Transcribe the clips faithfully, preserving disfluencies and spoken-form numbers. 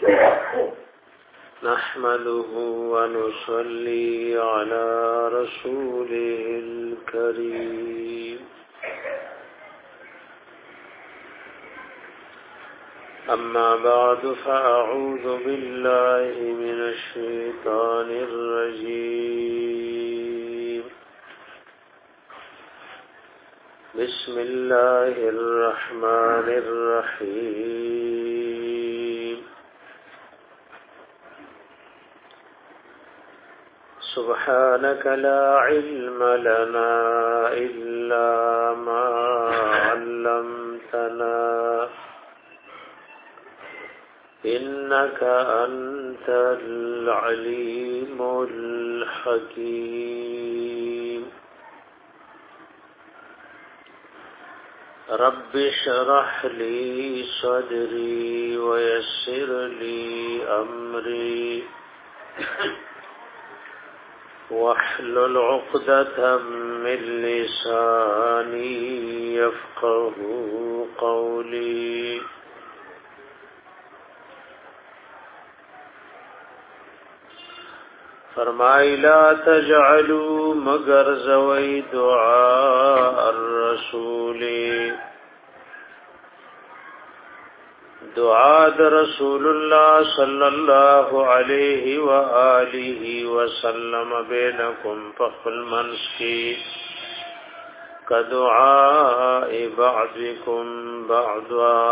نحمده ونصلي على رسوله الكريم أما بعد فأعوذ بالله من الشيطان الرجيم بسم الله الرحمن الرحيم سبحانك لا علم لنا إلا ما علمتنا إنك أنت العليم الحكيم رب اشرح لي صدري ويسر لي أمري واحلل عقدة من لساني يفقه قولي فرمائی لا تجعلوا مگر زوی دعاء الرسول دعاء رسول الله صلى الله عليه وآله وسلم بينكم فخل منسكي كدعاء بعضكم بعضا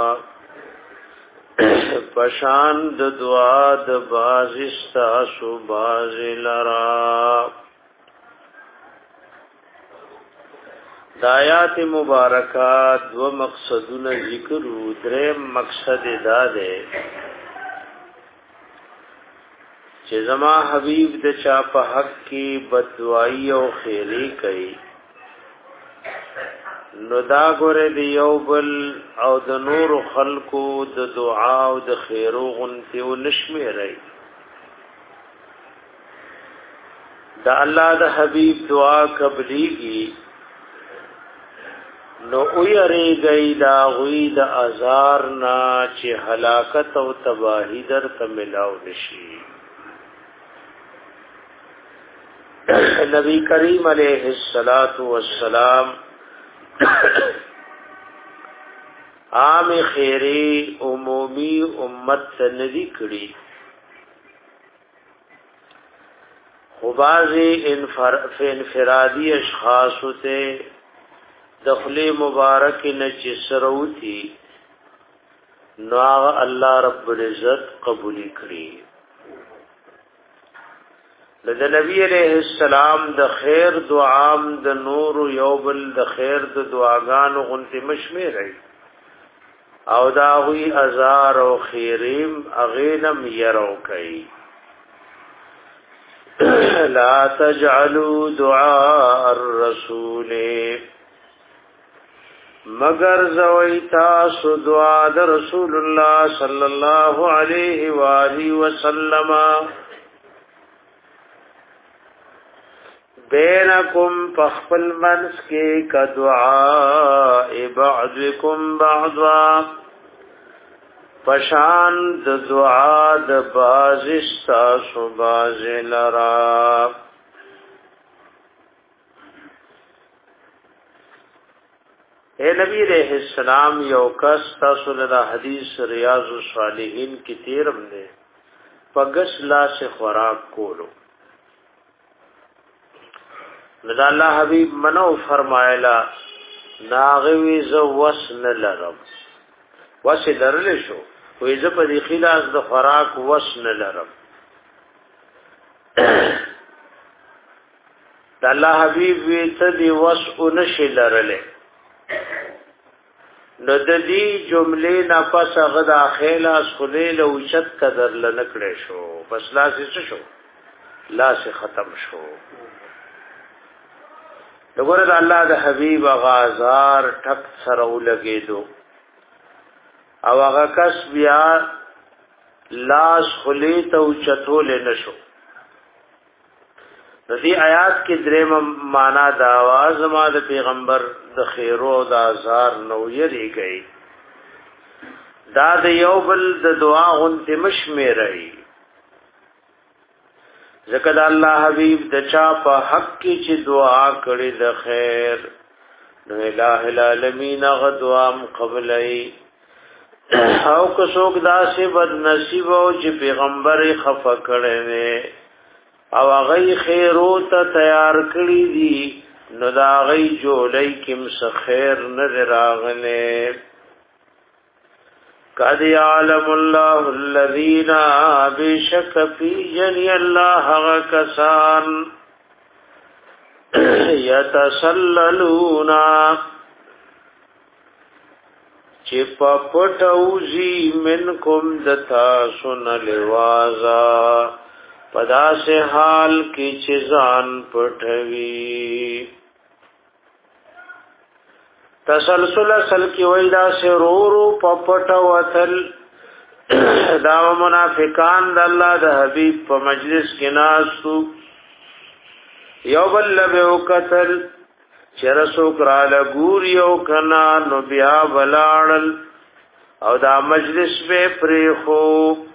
پشان د دعا د باز استاسو باز لرا دایات مبارکات و مقصدون ذکر درم مقصد داده چې زما حبیب د چا په حق کې بددعائی او خیری کوي نو دا ګوره دی یو بل او د نور خلقو د دعا او د خیرو غنتی و نشمی رئی دا الله د حبیب دعا قبلیگی نو اویری گئی دا غوی د ازارنا چی حلاکت او تباہی در تملاو نشی نبی کریم علیہ الصلوۃ والسلام عام خیری عمومی امت ندی کړي خبازی انفرادی اشخاص ته دخل مبارک نچ سروتی نو الله رب العزت قبول کړي د نبی علیہ السلام د خیر دعام د نور یوبل د خیر د دعاګانو غنتی مشمیر او دا وی ازار او خیریم اغینم یرو کئی لا تجعلوا دعاء الرسول مگر زوی تاسو دعا د رسول الله صلی الله علیه و آله وسلم بینکم فخفل منس کے کا دعاء بعضکم بعضا پشان د دعا د باز استاسو باز لرا اے نبی علیہ السلام یو کس تاسو لرا حدیث ریاض الصالحین کی تیرم دے پگس لا سے خوراک کولو ندا الله حبیب منو فرمایلا ناغوی ز وسن لرم وس درل شو وې ز په دې خلاص د خوراک وسن لرم د الله حبیب وی ته دی وس اونش لرلې نو د دې جملې نه پس غدا خلاص خلیل او شت قدر لنکړې شو بس لاس شو لاس ختم شو دغه د الله د حبیب غازار ټک سره ولګېدو او هغه کس بیا لاس خلیت او چتول نشو د دې آیات کې درېم معنا دا आवाज ما د پیغمبر د خیرو د ازار نو یری گئی دا د یو بل د دعا غونته مشمیرای ځکه د الله حبیب د چا په حق کې چې دعا کړي د خیر نو الٰه العالمین غ دعا قبلای او که څوک داسې بد نصیب او چې پیغمبر خفه کړي وي او هغه خیرو ته تیار کړی دي نو دا غي جوړی کوم څه خیر نه راغله قد يعلم الله الذين بشك في جن الله غكسان يتسللون چپ پټوزی منکم دتا سن لوازا پدا سے حال کی چیزان پټوی تسلسل اصل کی ویدا سرورو پپټ وتل دا منافقان د الله د حبیب په مجلس کې ناسو یو بل له قتل چرسو کرا لګور یو کنا نو بیا بلاړل او دا مجلس به پری خو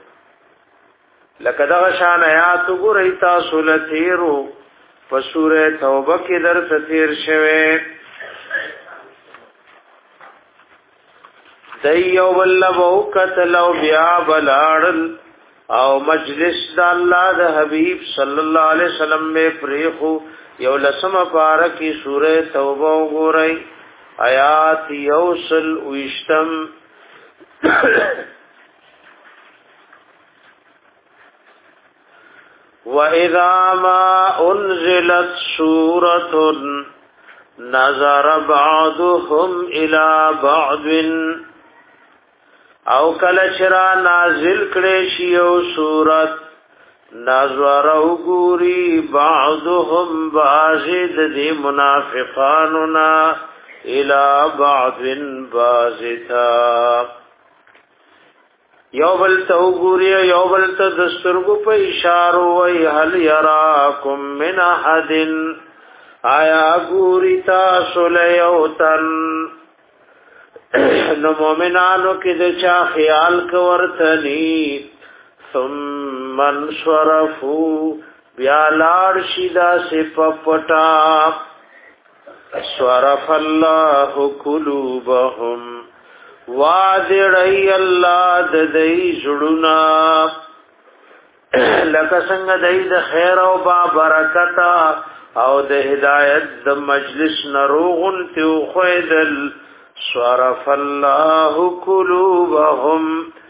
لکه دا شان آیات ګورئ تاسو لتیرو په سوره توبه کې در تیر شوه دیو ولبو قتل او بیا بلاړل او مجلس د الله د حبیب صلی الله علیه وسلم میں پریخو یو لسم پارکی سورہ توبہ وګورئ آیات یوصل وشتم وَإِذَا مَا أُنزِلَتْ سُورَةٌ نَظَرَ بَعْضُهُمْ إِلَى بَعْضٍ او کله چرا نازل کړي شی او سورت نظر او ګوري بعضهم بعضد دي منافقاننا الى بعض بعضتا یو بل تو ګوري یو بل ته دسترګو په اشاره وای هل يراكم من احد آیا ګوري تاسو له یو تن نو مومنانو کې د چا خیال کورتنی ثم انصرفوا بیا لار شیدا صفپټا صرف الله قلوبهم وادړی الله د دې جوړنا لکه څنګه دای د خیر او با برکت او د هدایت د مجلس نروغن تو خویدل صرف الله قلوبهم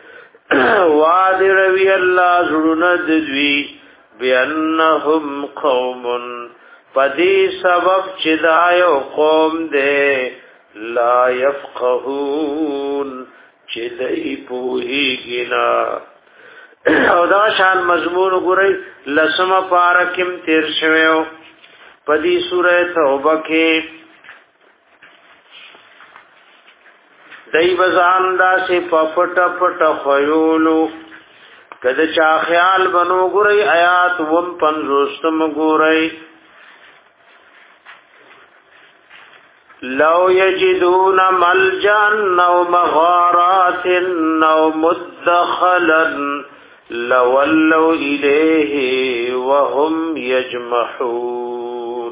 وادروی الله زړونه دوی بانهم قوم پدې سبب چې دا یو قوم دی لا يفقهون چې دای پوهیږي نه او دا شان مضمون ګورئ لسمه پارکم تیر شویو پدې سورې توبه کې دای بزان دا سی پپټ پټ خیولو کده چا خیال بنو ګورئ آیات وم پنځوستم ګورئ لو یجدون ملجا او مغارات او مدخلا لولوا الیه وهم یجمحون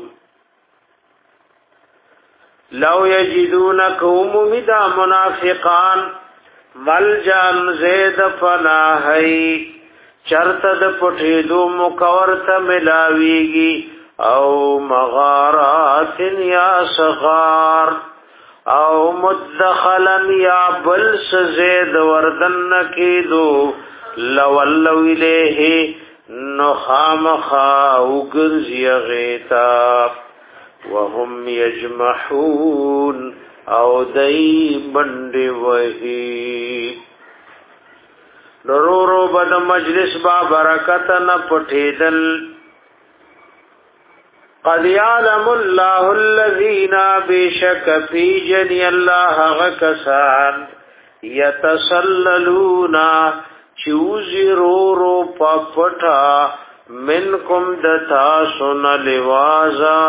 لو یجدون قوم مدا منافقان ملجان زید فناهی چرتد پټېدو مکورت ملاویږي او مغارات یا صغار او مدخلا یا بلس زید وردن کېدو لولو الیه نخامخا وګرځي غیتا وهم یجمحون او دای بندې وਹੀ نورو بد مجلس با برکت نه پټېدل قد يعلم الله الذين بشك في جن الله غكسان يتسللون چوزرورو پپټا منکم دتا سن لوازا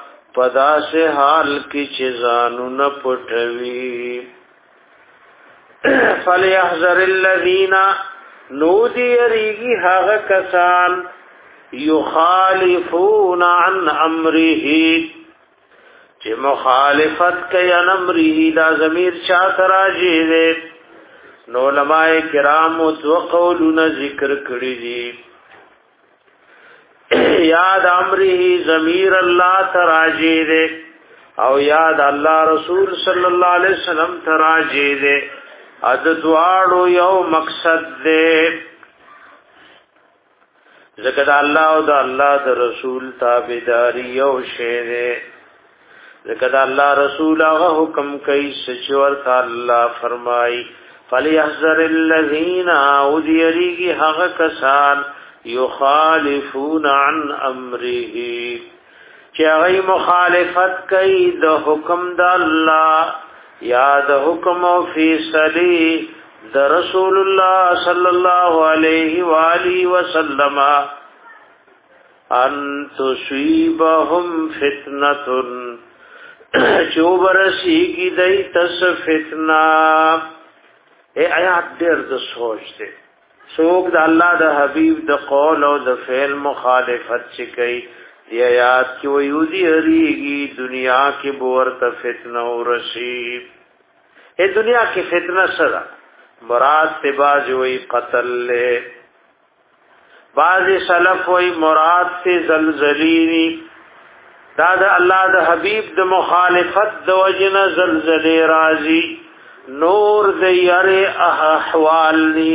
پدا سے حال کی چیزانو نه پټوي فليحذر الذين نودي يريگی هغه کسان یخالفون عن امره چې مخالفت کوي ان امره دا ضمیر چا تراجی دے نو علماء کرام دو قولونه ذکر کړی دي یاد امره ضمیر الله تراجی دے او یاد الله رسول صلی الله علیه وسلم تراجی دے اد دواړو یو مقصد دے ذکر الله او د الله د رسول تابعداري یو شی دے ذکر الله رسول هغه حکم کوي سچ ورته الله فرمای فليحذر الذين اوديريږي هغه کسان یخالفون عن امره چې هغه مخالفت کوي د حکم د الله یا د حکم او فیصله د رسول الله صلی الله علیه و آله وسلم ان تصيبهم فتنه چوبرسی کی دای تس فتنه اے آیات ډېر د سوچ دے سوک د الله د حبیب د قول او د فعل مخالفت چې کوي دی آیات کی ویودی اریگی دنیا کی بورت فتنه و رسیب اے دنیا کی فتنه صدا مراد تے باز وی قتل لے باز سلف وی مراد تے زلزلینی دا دا اللہ دا حبیب دا مخالفت دا وجن زلزل رازی نور دا یر احوال لی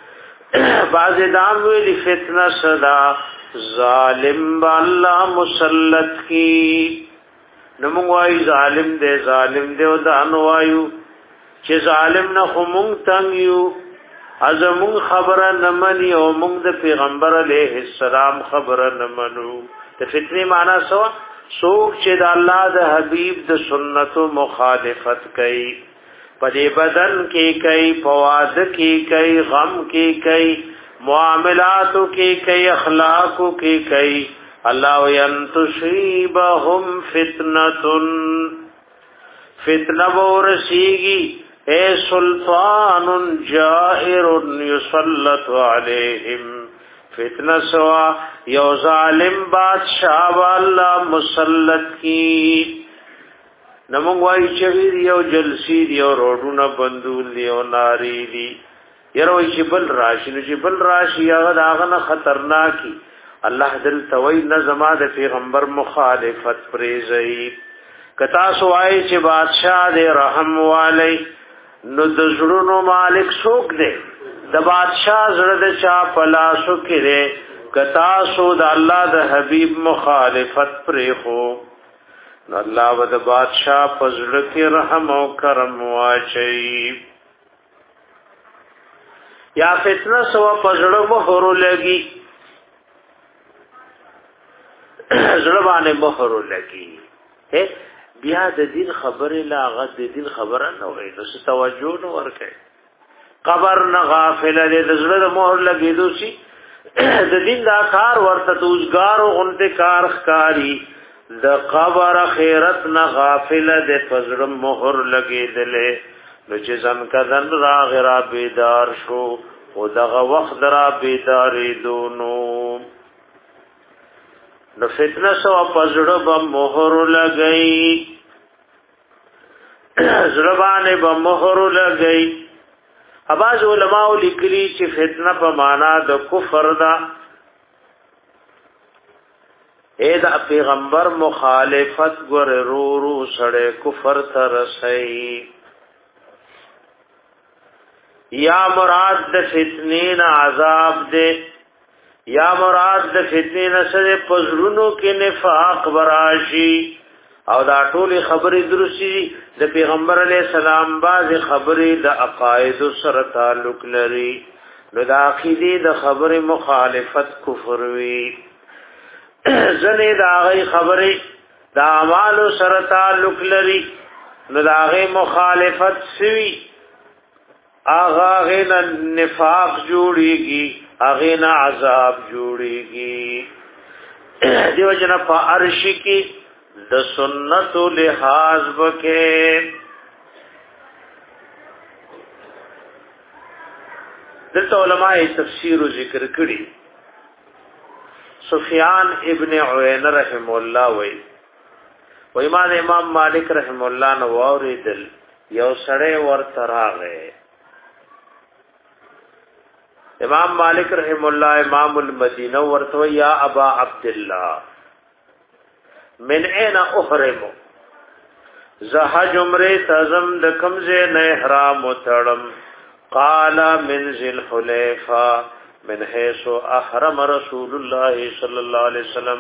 باز دام ویلی فتنه صدا ظالم با اللہ مسلط کی نمونگوائی ظالم دے ظالم دے و دانوائیو چه ظالم نا خمونگ تنگیو از مونگ خبر نمانی و مونگ دا پیغمبر علیہ السلام خبر نمانو دا فتنی معنی سوا سوک چه دا اللہ دا حبیب دا سنت و مخالفت کئی پدی بدن کی کئی پواد کی کئی غم کی کئی معاملاتو کی کئی اخلاقو کی کئی اللہ ینتصیبہم فتنتن فتنہ بورسیگی اے سلطان جائر یسلط علیہم فتنہ سوا یو ظالم بادشاہ واللہ مسلط کی نمونگوائی چویر یو جلسی دی یو روڈونا بندول دی یو ناری دی یروی چی بل راشی نو چی بل راشی اغد آغنا خطرناکی اللہ دل توی نظما د پیغمبر مخالفت پریزئی کتاسو آئی چی بادشاہ دے رحم والی نو د زړونو مالک څوک دی د بادشاہ زړه د چا پلاسو کې دی کتاسو د الله د حبیب مخالفت پرې خو نو الله و د بادشاہ په زړه کې رحم او کرم واچي یا فتنه سو په زړه مهر لګي زړه باندې مهر لګي بیا د دین خبره لا غد د دین خبره نه وای نو څه توجه نو ورکه قبر نه غافل دې د زړه د مهر لګېدو شي د دین دا کار ورته توزګار او غنته کار ښکاری د قبر خیرت نه غافل دې فزر مهر لګېدلې نو چې ځم کدن راغ را بیدار شو او دغه وخت را بیدارې دونو نو فتنه سو پزړه به مهر لګئی زړبانه به مهر لګئی اباظ علماء لیکلي چې فتنه په معنا د کفر دا اے دا پیغمبر مخالفت ګور رو رو سړې کفر تر سي یا مراد د فتنې نه عذاب دے یا مراد د فتنې نسره پزړونو کې نفاق وراشي او دا ټول خبرې درسي د پیغمبر علی السلام باز خبرې د عقاید سره تعلق لري نو د عقیده د خبرې مخالفت کفر وی ځنه دا غي خبرې د اعمال سره تعلق لري نو دا غي مخالفت سوي اغه غن نفاق جوړيږي اغینا عذاب جوړیږي دیو جن په عرش کې د سنت لحاظ وکې دلته علماء تفسیر او ذکر کړي سفیان ابن عیینه رحم الله وی وی ما امام مالک رحم الله نو اوریدل یو سړی ورته راغی امام مالک رحم الله امام المدینه ورته یا ابا عبد الله من اين احرم زه عمره تزم د کمزه نه احرام وتړم قال من ذل حلیفه من حيث احرم رسول الله صلى الله عليه وسلم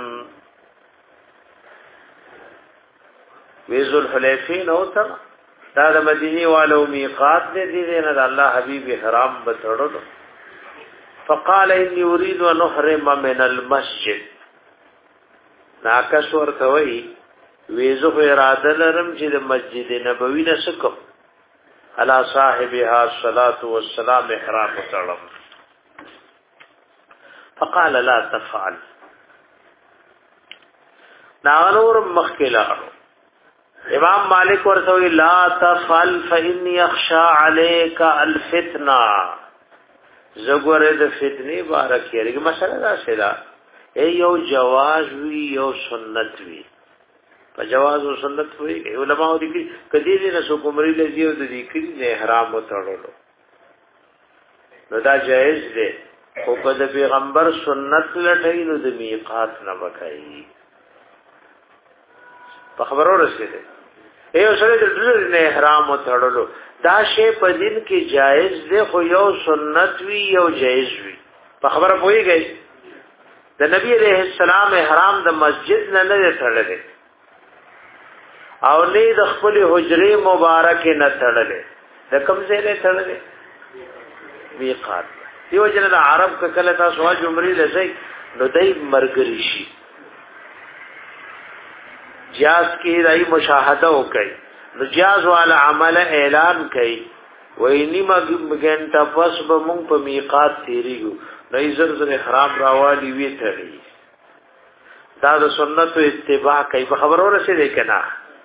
وذل حلیفین او تر دا د مدینه والو میقات دې دې نه الله حبیب احرام وتړلو فقال اني اريد ان احرم من المسجد ناکس ورته وی ویزو اراده لرم چې د مسجد نبوي نه سکم علی صاحبها الصلاه والسلام احرام وتړم فقال لا تفعل ناغنور مخکلا امام مالک ورته لا تفعل فاني اخشى عليك الفتنه زګوره د فتنې بارک یې مسله دا شیدا ای یو جواز وی یو سنت وی په جواز او سنت وی علماء دي کدی دې نسو کومري لذي او د دې کړي نه احرام وتړلو نو دا جائز دی خو په د پیغمبر سنت لټای نو د میقات نه وکړي په خبرو رسیدل ایو سره د دې نه احرام وتړلو دا شی په دین کې جائز دی خو یو سنت وی یو جائز وی په خبره پويږي د نبی عليه السلام احرام د مسجد نه نه تړلې او نه د خپل حجره مبارک نه تړلې د کوم ځای نه تړلې میقات دیو جن د عرب کله تاسو عمرې لځي نو دای مرګري شي جاز کی دای مشاهده وکي نو جاز والا عمل اعلان کړي وای نیمه غنټه پس به مونږ په میقات تیریږو نو زر زر احرام راوالي وی تړي دا د سنت اتباع کوي په خبرو رسېږي کنه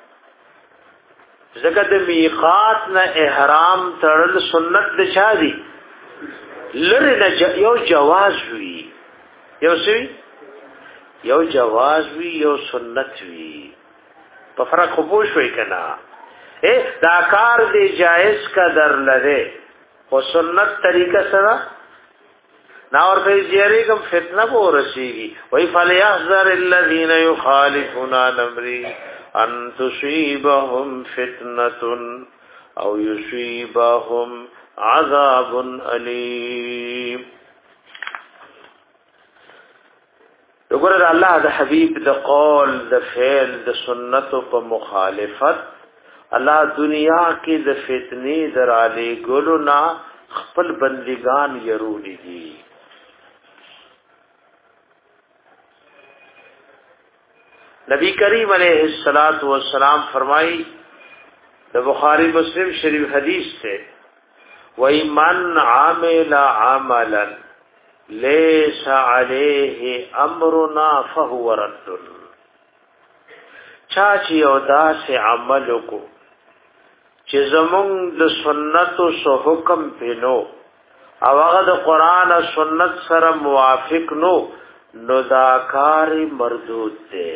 ځکه د میقات نه احرام تړل سنت د چا دي لری نه یو جواز وی یو څه یو جواز وی یو سنت وی په فرق خو شوي کنه اے دا کار دی جائز کا در لره او سنت طریقہ سره نا اور په جری کوم فتنه به ورسیږي وای فلیحذر الذين يخالفون عن امري ان تصيبهم فتنه او يصيبهم عذاب الیم وګوره الله د حبیب د قول د فعل د سنت په مخالفت الله دنیا کې د فتنې درالي ګلو نا خپل بندگان يرولي دي نبی کریم علیہ الصلات والسلام فرمائی د بخاری مسلم شریف حدیث سے وَإِ مَنْ عَمِلَ عَمَلًا لَيْسَ عَلَيْهِ أَمْرُنَا فَهُوَ رَدٌّ چاچی او داسې عمل کو چې زمونږ د سنت او حکم پینو او هغه د قران او سنت سره موافق نو نو دا کار مردود دی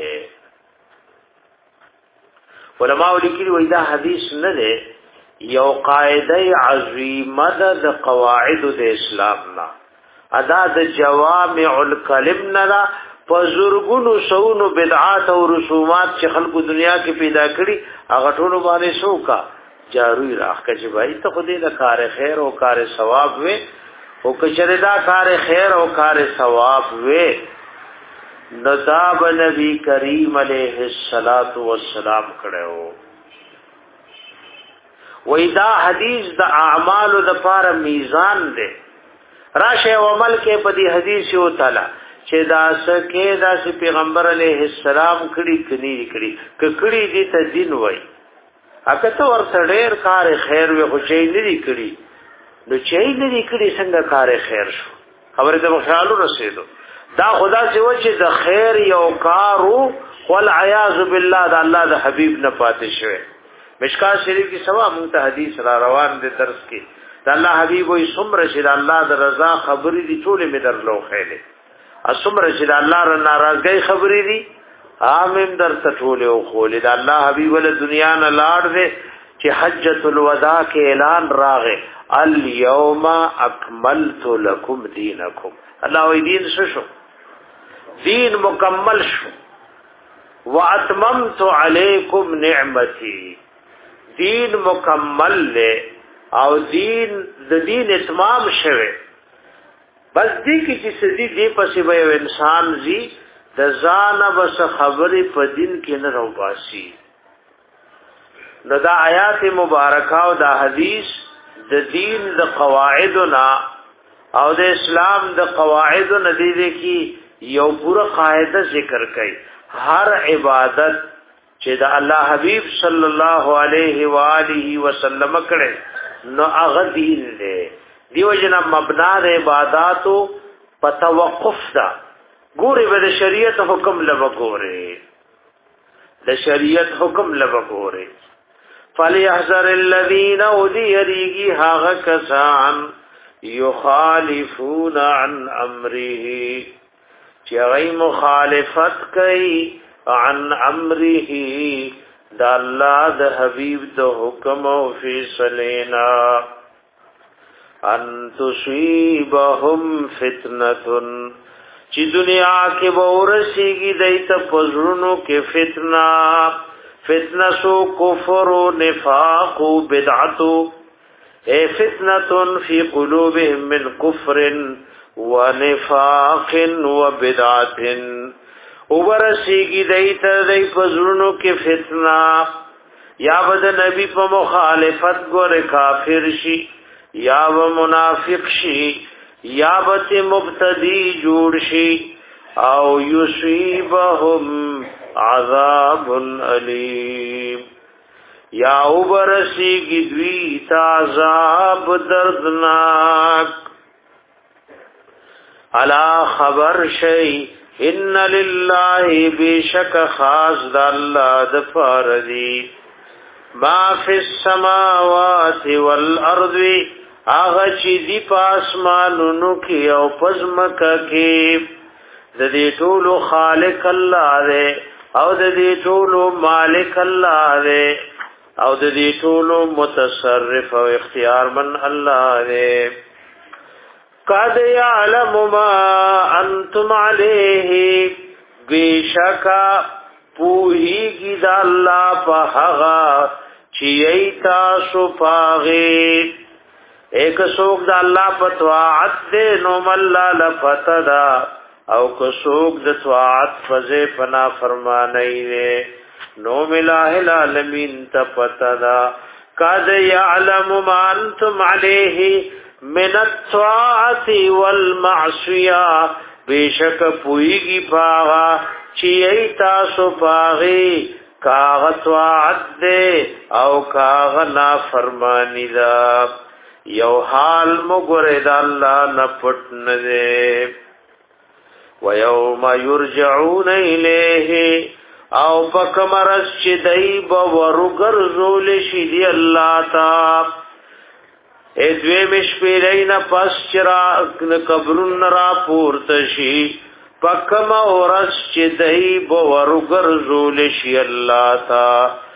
علماء لیکلي وای دا حدیث نه دی یو قاعده عظیمه د قواعد د اسلام نه ادا د جوامع الکلم نه پزورګونو سونو بدعات او رسومات چې خلکو دنیا کې پیدا کړي هغه ټول باندې شوکا جاروی راخه چې وای ته خو دې د کار خیر او کار ثواب وې او کچره دا کار خیر او کار ثواب وې نذاب نبی کریم علیہ الصلات والسلام کړو وای دا حدیث د اعمال د پاره میزان دی راشه او عمل کې په دې حدیث یو تعالی چې دا سکه دا چې پیغمبر علیه السلام کړي کړي کړي کړي دې ته دین وای اګه ته ورته ډېر کار خیر وي خو شي نه دي کړي نو چې نه دي کړي څنګه کار خیر شو خبره ته خیالو رسیدو دا خدا چې و چې د خیر یو کارو والعیاذ بالله د الله د حبیب نه پاتې شوی مشکات شریف کی سوا مونږ ته حدیث را روان دي درس کې د الله حبيب وي سمره چې د الله د رضا خبرې دي ټول می درلو خېله اسمره چې د الله ر ناراضګۍ خبرې دي عامم در ټول او خول د الله حبيب ول دنیا نه لاړ دې چې حجۃ الوداع کې اعلان راغې اليوم اکملت لكم دینکم الله وی دین شو دین مکمل شو واتممت علیکم نعمتي دین مکمل لے او دین د دین اتمام شوه بس دی کی چې سدي دی پسې به انسان زی د ځان بس خبرې په دین کې نه روباسي نو دا آیات مبارکه او دا حدیث د دین د قواعدنا او د اسلام د قواعدنا د دې کې یو پوره قاعده ذکر کړي هر عبادت چې د الله حبیب صلی الله علیه و آله وسلم کړي نو هغه دین دی دیو جنا مبنا د عبادتو په توقف دا ګوري به د شریعت حکم لبګوري د شریعت حکم لبګوري فليحذر الذين اوديريږي هغه کسان يخالفون عن امره چې هغه مخالفت کوي عن امره دا الله د حبيب د حکم او فیصلینا ان تصيبهم فتنه چې دنیا کې ورسیږي دایته پزړونو کې فتنه فتنه سو کفر و نفاق و بدعت اے فتنه فی قلوبهم من کفر و نفاق و بدعت وبرسیږي دایته دای پزړونو کې فتنه یا بد نبی په مخالفت ګور کافر شي یا و منافق شي یا بت مبتدی جوړ شي او یصيبهم عذاب علیم یا وبرسیږي دوی تا عذاب دردناک الا خبر شي ان لله بشک خاص د الله د فردی ما فی السماوات والارض اغه چې دی پاسمانونو کې او پزمکه کې د دې ټولو خالق الله دی او د دې ټولو مالک الله دی او د دې ټولو متصرف او اختیار من الله دی قد يعلم ما انتم عليه بشکا پوهیږي د الله په هغه چې ایتا سو پاغي ایک سوک دا اللہ پتواعت دے نو ملا لفتدا او کسوک دا تواعت فزے پنا فرمانئی دے نو ملاہ العالمین تپتدا قد یعلم ما انتم علیہ من التواعت والمعصیہ بیشک پوئیگی پاغا چی ایتاسو پاغی کاغ تواعت دے او کاغ نافرمانی دا یو حال مګره د الله نه پټ نه دی و یوم یرجعون الیه او پکمرس چې دای به ورګرزول شي دی الله تا ا دوی مشپیرین پس چر قبرن را پورته شي پکم اورس چې دای به ورګرزول شي الله تا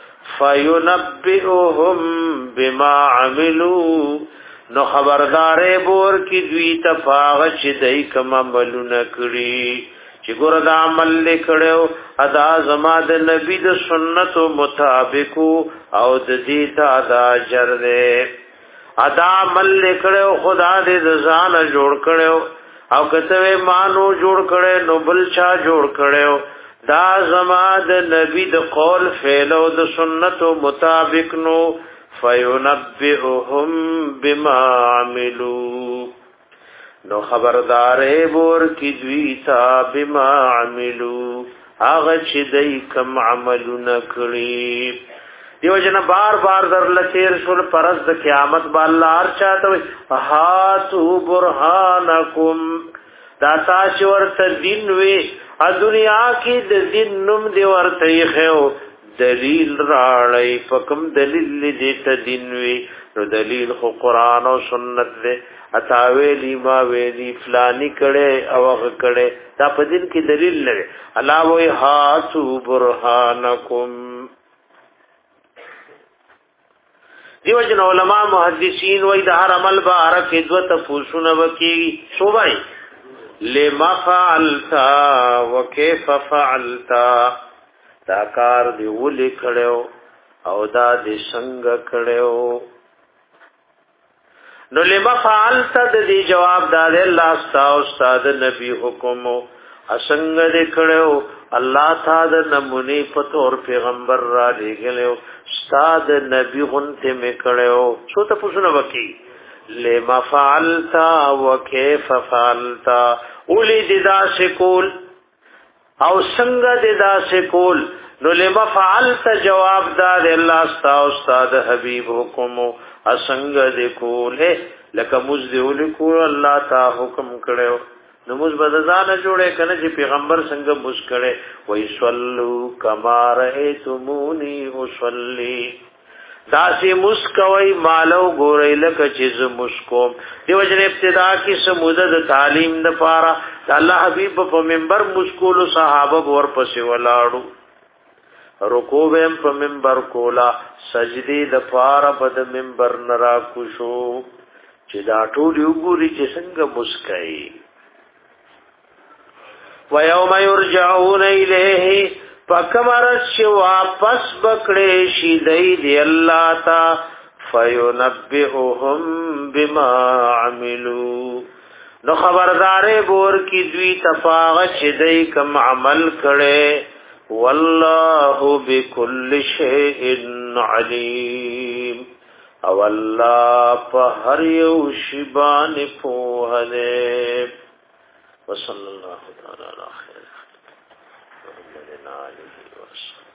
فینبئهم بما عملوا نو خبردارې بور کی دوی تفاغ چې دای کوم عملونه کړی چې ګور دا عمل لیکړو ادا زما د نبی د سنت مطابق او د دې ته ادا اجر دې ادا عمل لیکړو خدا دې ځان جوړ کړو او کته مانو جوړ کړي نو بل چا جوړ کړو دا زما د نبی د قول فعل او د سنت مطابق نو فینبئهم بما عملوا نو خبردارې بور کی دوی تا بما عملوا هغه چې دای کوم عملونه کړی دیو جن بار بار در لچیر شول پرز د قیامت با الله هر چاته هاتو برهانکم دا تاسو ورته دین وی ا دنیا کې د دین نوم دی ورته خو دلیل راړی پکم دلیل دې ته دین وی نو دلیل خو قرآن او سنت دے اتاویلی ما ویلی فلانی کڑے او اغ کڑے دا پا دین کی دلیل لگے اللہ وی ہاتو برحانکم. دیو جن علماء محدثین وی دا ہر عمل با عرق ادوہ تفوسون وکی صوبائی لما فعلتا وکیف فعلتا دا کار دی ولی کڑیو او دا دی سنگ کڑیو. نو لما فعلتا دی جواب دا دی اللہ استا استاد نبی حکمو اسنگ دی کڑیو اللہ تا دا نمونی پتور پیغمبر را لے گلیو استاد نبی غنتے میں کڑیو سو تا پوچھنا وکی لما فعلتا وکیف فعلتا اولی دیدا سے کول او سنگ دیدا سے کول. نو لما فعلتا جواب دا دے اللہ استا استاد حبیب حکمو اسنگ دے کول ہے لکا مزدی اولی کول اللہ تا حکم کڑیو نو مز بدزانه جوړه کنه چې پیغمبر څنګه مز کړي وای صلو کما رایتمونی وصلی داسې مز کوي مالو ګورې لکه چې ز مز کوم دیو جن ابتدا کې سمودد تعلیم د پاره الله حبیب په منبر مز کول صحابه ور پسې ولاړو رکوع هم په منبر کولا سجدي د پاره په منبر نرا کوشو چې دا ټول یو ګوري چې څنګه مز کوي. وَيَوْمَ يُرْجَعُونَ إِلَيْهِ فَكَمَرَشْ واپس بکڑے شیدئی دی اللہ تا فَيُنَبِّئُهُمْ بِمَا عَمِلُوا نو خبردارے بور کی دوی تفاغ شیدئی کم عمل کڑے وَاللَّهُ بِكُلِّ شَيْءٍ عَلِيمٌ او اللہ پا ہر یو شبان پوہنے. وصلی اللہ تعالی علی خیر محمد علیہ وسلم.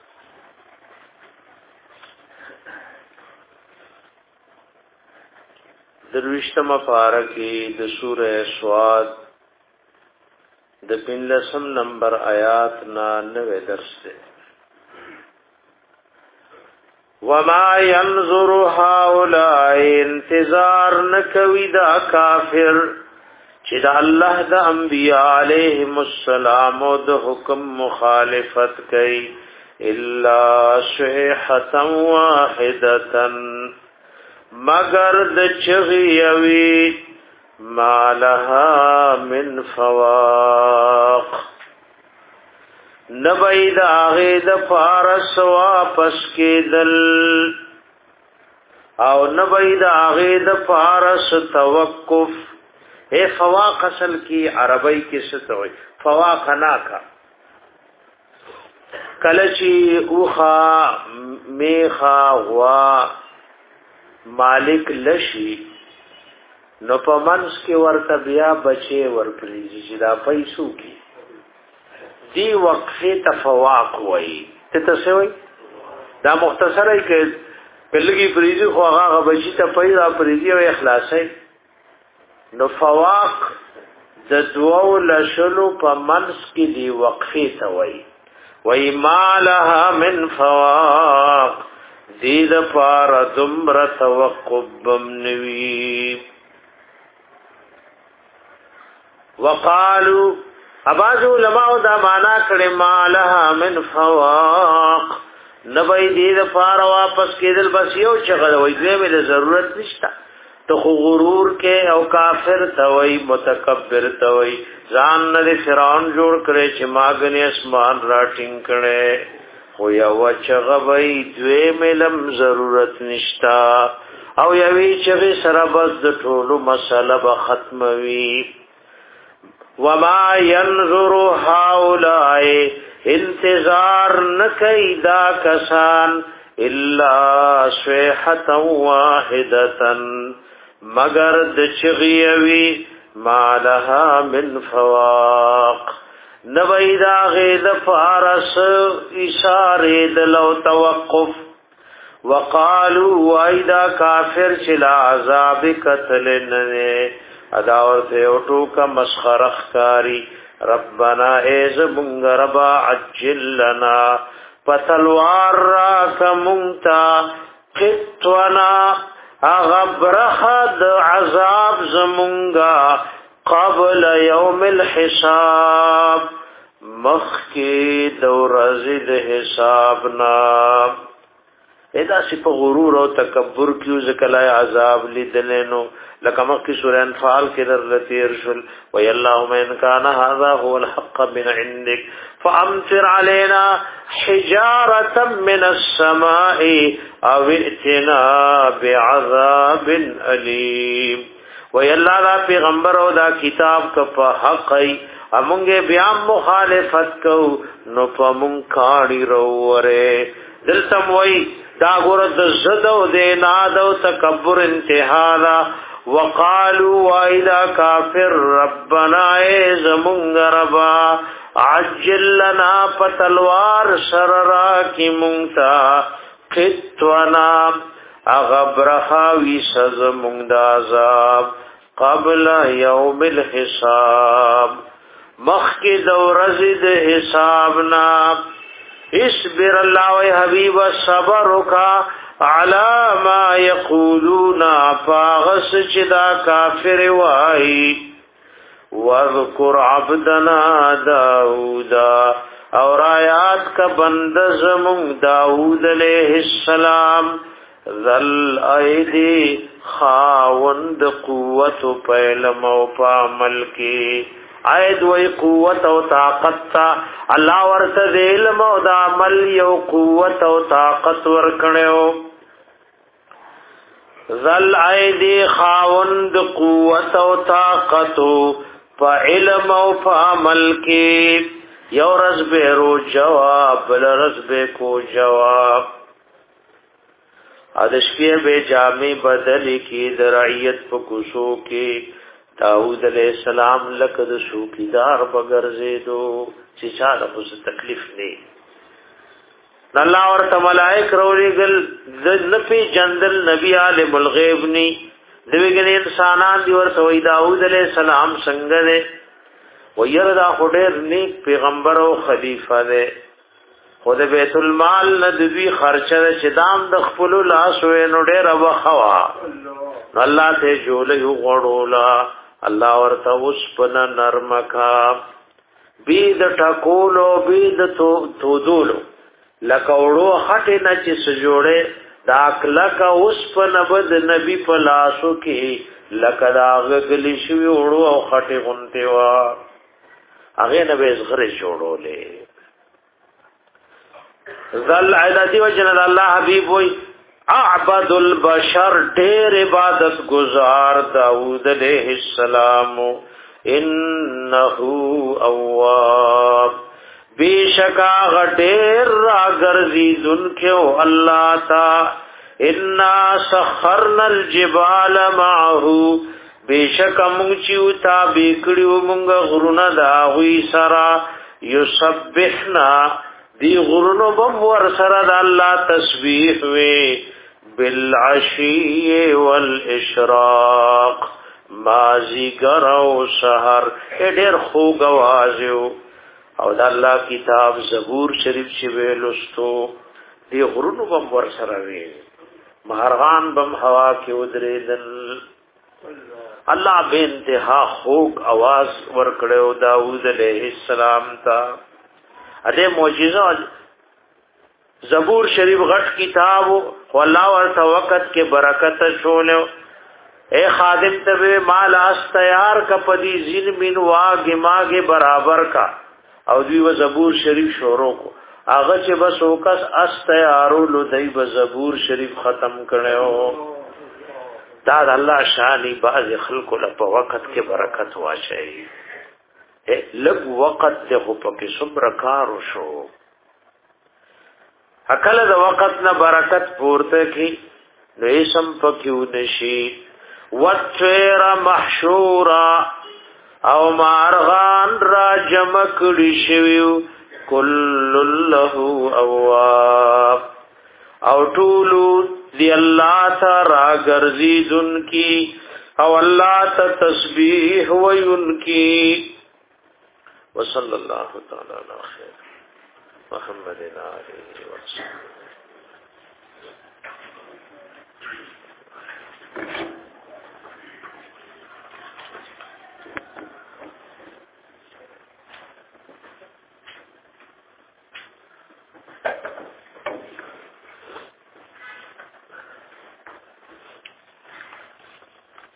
درویشتم پارکی د سورہ سواد د پنلسم نمبر آیات نا نوے درس دے. وما ينظر هؤلاء انتظار نکوی دا کافر چې دا الله د انبیاء علیهم السلام او د حکم مخالفت کوي الا صیحه واحده مگر د چغیوی ما لها من فواق نبید آغی د فارس واپس کېدل او نبید آغی د فارس توقف. اے فواق اصل کی عربی کی ستوئی فواق ناکا کلچی اوخا میخا غوا مالک لشی نو پا منس کی ورطا بیا بچے ورپریزی چی دا پیسو کی دی وقفی تا فواق ہوئی تیتا سے ہوئی دا مختصر ہے کہ پلگی پریزی خو آغا بچی تا پی دا پریزی و اخلاصی نو فواق د دوو لشلو په منس کې دی وقفه ته وای وای ما لها من فواق دې د پار دمر توقب بمنوي. وقالو اباظ علماء دا معنا کړي ما لها من فواق نبی دې د پار واپس کېدل بس یو چغه وای دې مې ضرورت نشته تو غرور کې او کافر توي متکبر توي ځان نه فرعون جوړ کړي چې ماګنی اسمان راټینګ کړي خو یو چغوي دوی ملم ضرورت نشتا او یوي چې سره بس د ټولو مسله به ختموي. وما ينظر هؤلاء انتظار نکي دا کسان الا صيحه واحده مگر د چغیوی ما لها من فواق نبی دا غید فارس اشاره دلو توقف. وقالو وایدا کافر چلا عذاب قتل ننے اداورت اوٹو کا مسخرخ کاری ربنا ایز منگربا عجل لنا پتلوار را کا منتا قطونا اغبرخ د عذاب زمونگا قبل یوم الحساب مخی دورزی د حسابنا ادا سی په غرور او تکبر کیو ذکلای عذاب لیدلنو لکه مخی سورہ انفال کې درلتیر شل وی اللهم ان کان هذا هو الحق من عندك فامطر علينا حجارة من السماء او ائتنا بعذاب الیم وی الله دا پیغمبر او دا کتاب کا په حق ای امونگه بیا مخالفت کو نو پمون کاڼي روره دلتم وی دا ګورد زدو دینادو تکبر انتها وقالوا واذا كافر ربنا ازمون ربا عجل لنا فتلوار سررا کی مونتا قطونا اغبرخا وی سزمون دازاب قبل یوم الحساب مخی دورزد حسابنا اصبر اللہ و حبیب صبرکا علا ما یقولون فاغس چدا کافر وائی وذکر عبدنا داودا اور آیات کا بندزمون داود علیہ السلام ذل ایدی خاوند قوت پیلم و پامل کی عید وی قوت او طاقت تا اللہ ورته د علم او د عمل یو قوت او طاقت ورکړو ذل ایدی خاوند قوت او طاقت په علم او په عمل کې یو رز به رو جواب بل رز به کو جواب ادشکیه به جامع بدل کی درعیت په کوشو کې داود علیہ السلام لکد شوکیدار بگرزیدو چی چالا پس تکلیف نی اللہ ورطا ملائک رولی گل نپی جندل نبی عالم الغیب نی دویگن انسانان دی ورطا وی داود علیہ السلام سنگنے ویردا خودیر نیک پیغمبر و خلیفہ دے خود بیت المال ندوی خرچه چدام دخپلو لاسوے نو دیر ابخوا اللہ تے جولیو غڑولا الله ورته وسپن نرمکا بيد ټکولو بيد تو تودولو لکوړو خټه نه چې سجوړې داخله کا وسپن بد نبی په لاسو کې لکدا غلی شوی وړو او خټه غونته وا هغه نه به زغره جوړولې ذل عددی وجن الله حبیب وای اعبد البشر ډېر عبادت گزار داود علیہ السلام انه اواب بیشکا غډېر راګرځیدون کېو الله تا ان سخرنا الجبال معه بیشکا مونږ چې تا بیکړیو مونږ غرونه دا وی سرا یسبحنا دی غرونو بم ور سره د الله تسبیح وی بالعشی والاشراق مازی گرو سحر ډېر خوږ आवाज او د الله کتاب زبور شریف چې ویلستو دی غرونو بم ور سره وی مہرغان بم هوا کې ودرېدل الله به انتها خوږ आवाज ور کړو داوود علیہ السلام ته اده معجزه زبور شریف غټ کتاب والله ورته وخت کې برکت شولو اے خادم ته مال اس تیار کا پدی زین من واګ ماګه برابر کا او دوی و زبور شریف شروع کو هغه چې بس وکس اس تیارو لدی و زبور شریف ختم کړو دا الله شانی باز خلق له په وخت کې برکت واچي لږ وخت ته په کې صبر کار وشو اکل د وخت نه برکت پورته کی نو اسم پکیو نشي وتر محشورا او مارغان را جمع کړي شویو کل له اواب او ټولو دی الله تعالی ګرځیدن کی او الله ته تسبیح وینکی وصلی الله تعالی علی خیر محمد علیہ وسلم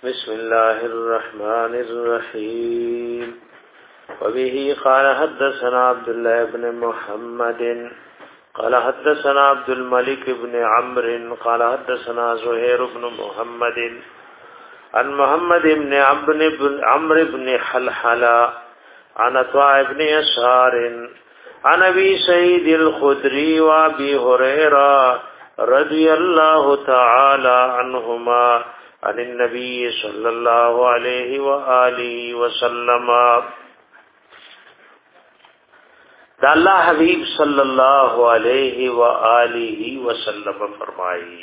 بسم الله الرحمن الرحيم وبه قال حدثنا عبد الله بن محمد قال حدثنا عبد الملك بن عمرو قال حدثنا زهير بن محمد عن محمد بن عمرو بن حلحلة عن عطاء بن يسار عن ابي سعيد الخدري وابي هريره رضي الله تعالى عنهما عن النبي صلى الله عليه واله وسلم دا اللہ حبیب صلی اللہ علیہ وآلہ وسلم فرمائی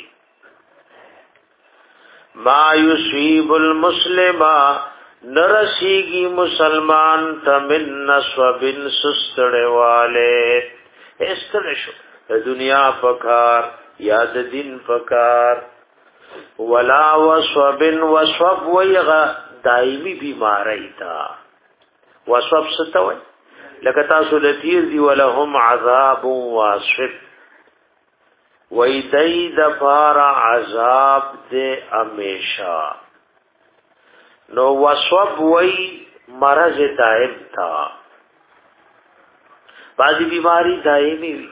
ما یصیب المسلم نرسیگی مسلمان تمن نصب سستڑے والے استڑے شو دنیا پکار یاد دن پکار ولا وصب وصب ویغا دائمی بیماری تا وصب ستوئی لکه تاسو لتیر دی ولهم عذاب واصف وی دی دفار عذاب دے امیشا نو وصف وی مرض دائم تا بعضی بیماری دائمی وی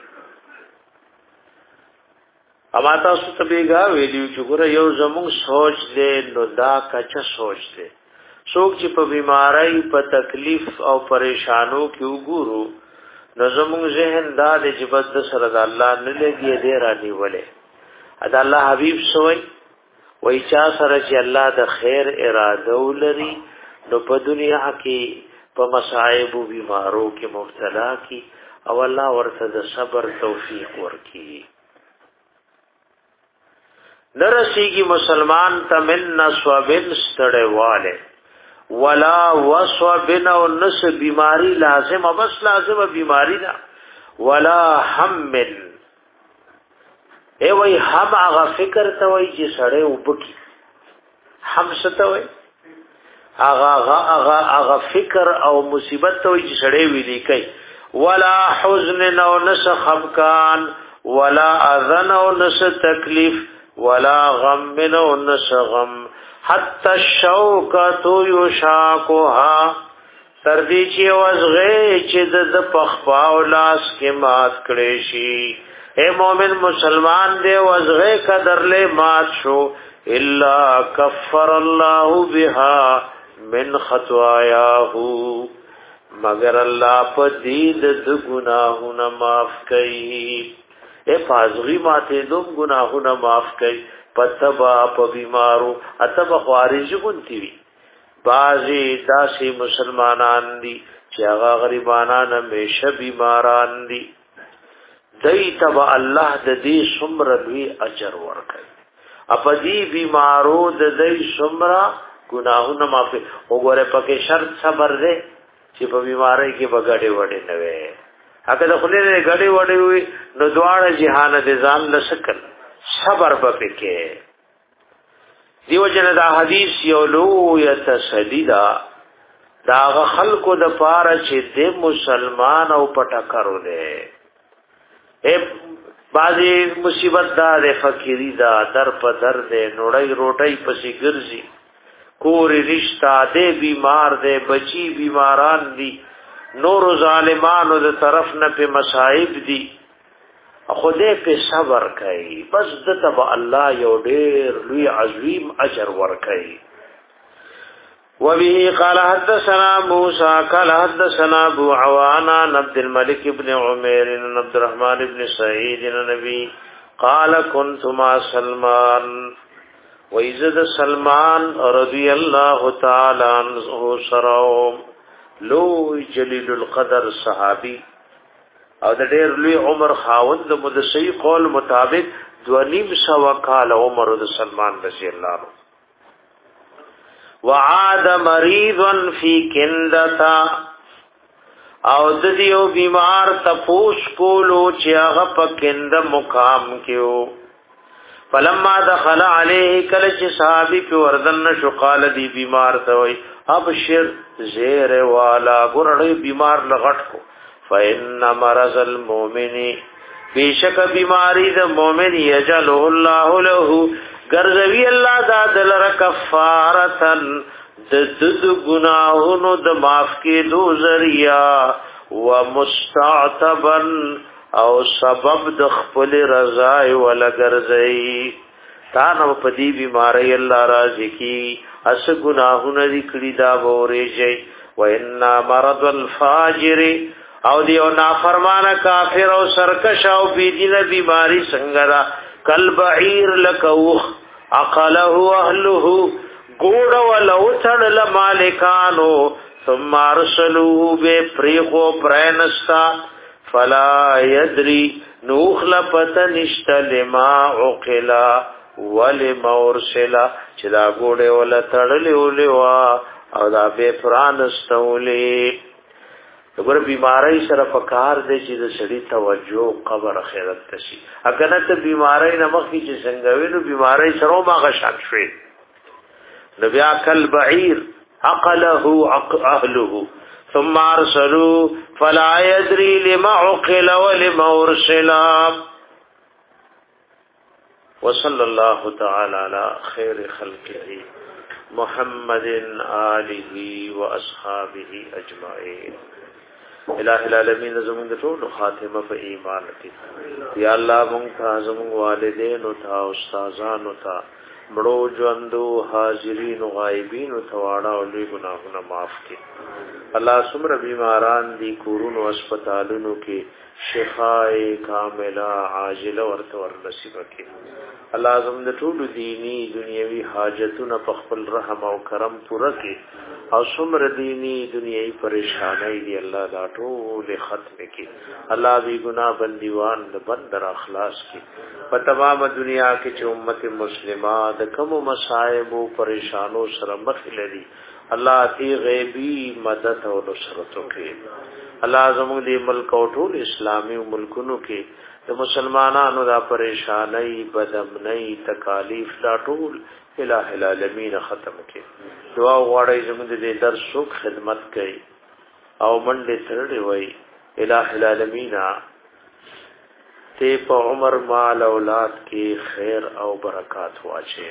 اما تاسو تبیگا ویلیو چکر یو زمون سوچ دے نو دا کچا سوچ دے څوک چې په بیماری په تکلیف او پریشانو کې وګورو نو زموږ ذهن دا د جبد سره د الله نه لګي دی رانی ولې ادا الله حبیب سوئی وای چا سره چې الله د خیر اراده ولري نو په دنیا کې په مصائب او بیمارو کې مبتلا کی او الله ورته د صبر توفیق ورکړي نرسیږي مسلمان تمن نسوبن استړواله ولا وصبن او نس بیماری لازم بس لازم بیماری دا ولا هم ای وای هم هغه فکر ته وای چې سړی وبکی هم څه وای هغه هغه هغه فکر او مصیبت ته وای چې سړی ویلی کوي ولا حزن او نس خفقان ولا اذن او نس تکلیف ولا غم او نس غم حتی الشوکتو یشاکوها تردی چی وزغی چی دد پخپاو لاس کے مات کڑیشی اے مومن مسلمان دے وزغی قدر لے مات شو الا کفر اللہ بها من خطوایاہو مگر اللہ پا دید د گناہونا معاف کئی اے پازغی ماتے دم گناہونا معاف کئی پتبا په بیمارو اتبا خوارج گنتی وی بازی داسی مسلمانان دی چې هغه غریبانان همیشه بیماران دی دای تبا الله د دې څومره لوی اجر ورکړي اپ دې بیمارو د دې څومره ګناهونه معاف وګوره پکې شرط صبر دې چې په بیماری کې بغړې وړې نه وي هغه د خلې غړې وړې وي نو دواړه جهان دې ځان لسکل صبر بپکه دیو جن دا حدیث یو لو یتسلیدا دا خلق د پاره چې د مسلمان او پټکرو ده اے بازی مصیبت دا د فقیری دا در په در ده نوړی روټی پسې ګرځي کور رشتہ دې بیمار دې بچی بیماران دي نور ظالمانو د طرف نه په مصائب دي خدای په صبر کوي بس د تبع الله یو ډیر لوی عظیم اجر ور کوي وبه قال حدثنا موسى قال حدثنا ابو عوانا عبد الملك بن عمير بن عبد الرحمن بن سعيد النبي قال كنت مع سلمان وإذا سلمان رضي الله تعالى عنه سرهم لو جليل القدر صحابي او د ډېر لوی عمر خاوند د مدسی قول مطابق دونیم سو کال عمر د سلمان رضی الله عنه وعاد مريضا في كندتا او د دیو بیمار تپوس کولو چې هغه په کند مقام کېو فلما دخل عليه کله چې صحابي په وردن شو قال دی بیمار ته وای ابشر زیر والا ګورړې بیمار لغټ کو فإن مرض المؤمن بیشک بیماری د مؤمن یجلو الله له ګرځوي الله دا دلر کفارتن د د ګناهونو د معاف کېدو ذریعہ ومستعتبا او سبب د خپل رضا ولا ګرځي تا نو پدی بیماری الله راضی کی اس گناهونه لیکلی دا ورېږي و ان مرض الفاجر او دیو نافرمانه کافر او سرکش او بيدینه بیماری څنګه را کل بعیر لکوخ عقله اهله ګوړ ولو تړل مالکانو ثم ارسلوه بفریقو پرنستا فلا يدري نوخ لپت نشت لما عقلا ولما ارسلا چې دا ګوړې ولا تړلې ولوا او دا به پرانستولې دغه بیماری سره فکر دې چې د سړي توجه قبر خیرت تشي اګه نه ته بیماری نه مخکې چې څنګه وینو بیماری سره ما غشان شوي نبي اكل بعير عقله اهله ثم ارسلوا فلا يدري لما عقل ولما ارسل وصلى الله تعالى على خير خلقه محمد آله واصحابه اجمعين. الہ العالمین زمون د ټول خاتمه په ایمان کې یا الله مونږ ته زمون والدین او تا استادانو ته مړو ژوندو حاضرین او غایبین او تواړه او لوی ګناهونه معاف کړي. الله سمره بیماران دي کورونو هسپتالونو کې شفای کامله عاجله ورته ور نصیب کړي. الله زموږ د ټول دینی دنیوي حاجتونه په خپل رحم او کرم پوره کړي او سمره دینی دنیوي پریشانای دي الله دا ټول ختم کړي. الله بی ګناه بندیوان د بندر اخلاص کړي. په تمام دنیا کې چې امت مسلمه د کوم مصائب او پریشانو سره مخ لري الله تی غیبی مدد او نصرت وکړي. الله زموږ د ملک او ټول اسلامي ملکونو کې د مسلمانانو دا پریشانای بدامنۍ تکالیف دا ټول الہ العالمین ختم کړي. دعا غواړی زموږ د درس او خدمت کوي او منډه ترړي وای الہ العالمین ته په عمر مال اولاد کې خیر او برکات واچي.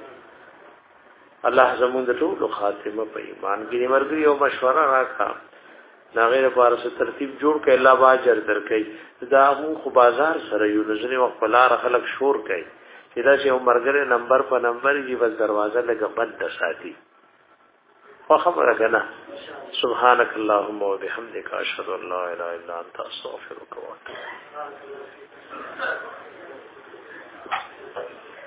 الله زموږ د ټول خاتمه په ایمان کې مرګي او مشوره راکا ناغیر فارس ترتیب جوړ کړي الله باجر درکې دا مو خو بازار سره یو نظر او خپلار خلق شور کوي چې دا چې مرګره نمبر په نمبر دی بس دروازه لګه بند ساتي خو خبره کنه. سبحانك اللهم وبحمدك اشهد ان لا اله الا انت استغفرك واتوب